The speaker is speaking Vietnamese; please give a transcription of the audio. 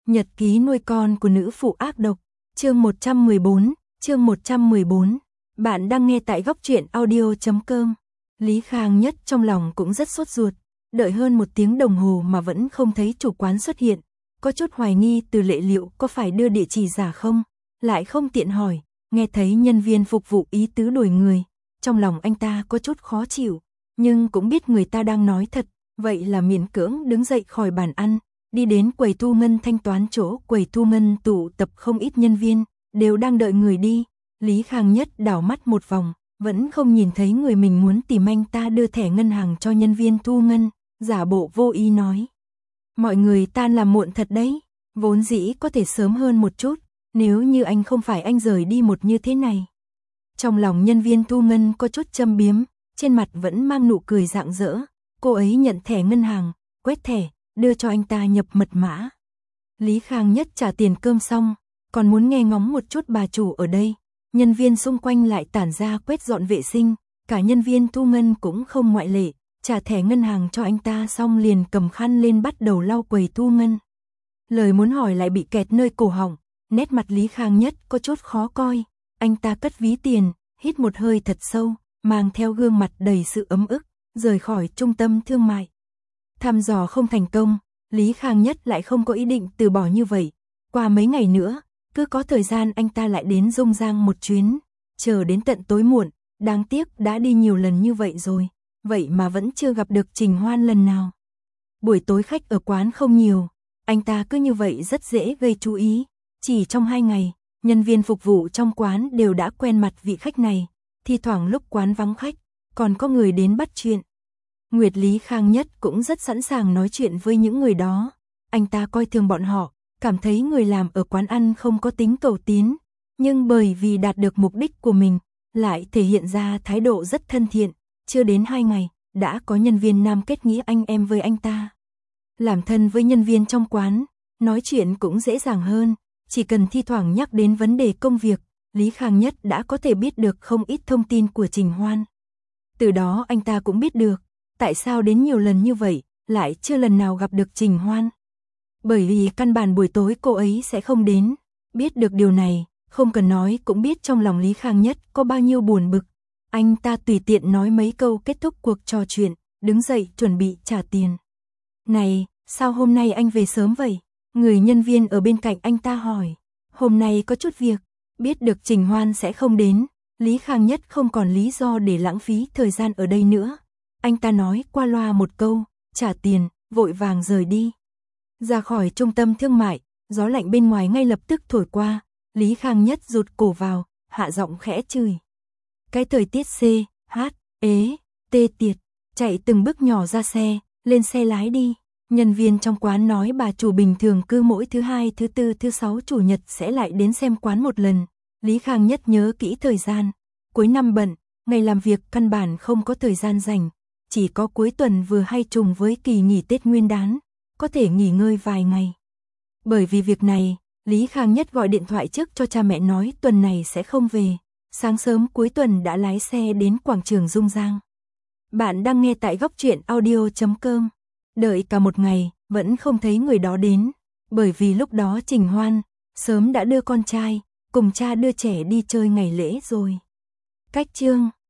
Nhật ký nuôi con của nữ phụ ác độc, chương 114. Bạn đang nghe tại goctruyện audio.com. Lý Khang Nhất trong lòng cũng rất sốt ruột, đợi hơn 1 tiếng đồng hồ mà vẫn không thấy chủ quán xuất hiện, có chút hoài nghi Từ Lệ liệu có phải đưa địa chỉ giả không, lại không tiện hỏi, nghe thấy nhân viên phục vụ ý tứ đuổi người, trong lòng anh ta có chút khó chịu, nhưng cũng biết người ta đang nói thật, vậy là miễn cưỡng đứng dậy khỏi bàn ăn. Đi đến quầy thu ngân thanh toán. Chỗ quầy thu ngân tụ tập không ít nhân viên, đều đang đợi người đi. Lý Khang Nhất đảo mắt một vòng, vẫn không nhìn thấy người mình muốn tìm, anh ta đưa thẻ ngân hàng cho nhân viên thu ngân, giả bộ vô ý nói. Mọi người tan làm muộn thật đấy, vốn dĩ có thể sớm hơn một chút, nếu như anh không phải anh rời đi một như thế này. Trong lòng nhân viên thu ngân có chút châm biếm, trên mặt vẫn mang nụ cười rạng rỡ, cô ấy nhận thẻ ngân hàng, quét thẻ, đưa cho anh ta nhập mật mã. Lý Khang Nhất trả tiền cơm xong, còn muốn nghe ngóng một chút bà chủ ở đây. Nhân viên xung quanh lại tản ra quét dọn vệ sinh, cả nhân viên thu ngân cũng không ngoại lệ, trả thẻ ngân hàng cho anh ta xong liền cầm khăn lên bắt đầu lau quầy thu ngân. Lời muốn hỏi lại bị kẹt nơi cổ họng, nét mặt Lý Khang Nhất có chút khó coi, anh ta cất ví tiền, hít một hơi thật sâu, mang theo gương mặt đầy sự ấm ức, rời khỏi trung tâm thương mại. Thăm dò không thành công, Lý Khang Nhất lại không có ý định từ bỏ như vậy. Qua mấy ngày nữa, cứ có thời gian anh ta lại đến Dung Giang một chuyến, chờ đến tận tối muộn, đáng tiếc đã đi nhiều lần như vậy rồi, vậy mà vẫn chưa gặp được Trình Hoan lần nào. Buổi tối khách ở quán không nhiều, anh ta cứ như vậy rất dễ gây chú ý, chỉ trong 2 ngày, nhân viên phục vụ trong quán đều đã quen mặt vị khách này, thi thoảng lúc quán vắng khách, còn có người đến bắt chuyện. Nguyệt Lý Khang Nhất cũng rất sẵn sàng nói chuyện với những người đó, anh ta coi thường bọn họ, cảm thấy người làm ở quán ăn không có tính cầu tiến, nhưng bởi vì đạt được mục đích của mình, lại thể hiện ra thái độ rất thân thiện, chưa đến 2 ngày, đã có nhân viên nam kết nghĩa anh em với anh ta. Làm thân với nhân viên trong quán, nói chuyện cũng dễ dàng hơn, chỉ cần thi thoảng nhắc đến vấn đề công việc, Lý Khang Nhất đã có thể biết được không ít thông tin của Trình Hoan. Từ đó anh ta cũng biết được, tại sao đến nhiều lần như vậy, lại chưa lần nào gặp được Trình Hoan. Bởi vì căn bản buổi tối cô ấy sẽ không đến. Biết được điều này, không cần nói cũng biết trong lòng Lý Khang Nhất có bao nhiêu buồn bực. Anh ta tùy tiện nói mấy câu kết thúc cuộc trò chuyện, đứng dậy chuẩn bị trả tiền. Này, sao hôm nay anh về sớm vậy? Người nhân viên ở bên cạnh anh ta hỏi. Hôm nay có chút việc, biết được Trình Hoan sẽ không đến, Lý Khang Nhất không còn lý do để lãng phí thời gian ở đây nữa. Anh ta nói qua loa một câu, trả tiền, vội vàng rời đi. Ra khỏi trung tâm thương mại, gió lạnh bên ngoài ngay lập tức thổi qua, Lý Khang Nhất rụt cổ vào, hạ giọng khẽ chửi. Cái thời tiết tê tiệt, chạy từng bước nhỏ ra xe, lên xe lái đi. Nhân viên trong quán nói bà chủ bình thường cứ mỗi thứ 2, thứ 4, thứ 6 chủ nhật sẽ lại đến xem quán một lần. Lý Khang Nhất nhớ kỹ thời gian, cuối năm bận, ngày làm việc căn bản không có thời gian rảnh. Chỉ có cuối tuần vừa hay trùng với kỳ nghỉ Tết Nguyên đán, có thể nghỉ ngơi vài ngày. Bởi vì việc này, Lý Khang Nhất gọi điện thoại trước cho cha mẹ nói tuần này sẽ không về. Sáng sớm cuối tuần đã lái xe đến quảng trường Dung Giang. Bạn đang nghe tại goctruyện audio.com. Đợi cả một ngày, vẫn không thấy người đó đến. Bởi vì lúc đó Trình Hoan sớm đã đưa con trai, cùng cha đưa trẻ đi chơi ngày lễ rồi. Cách chương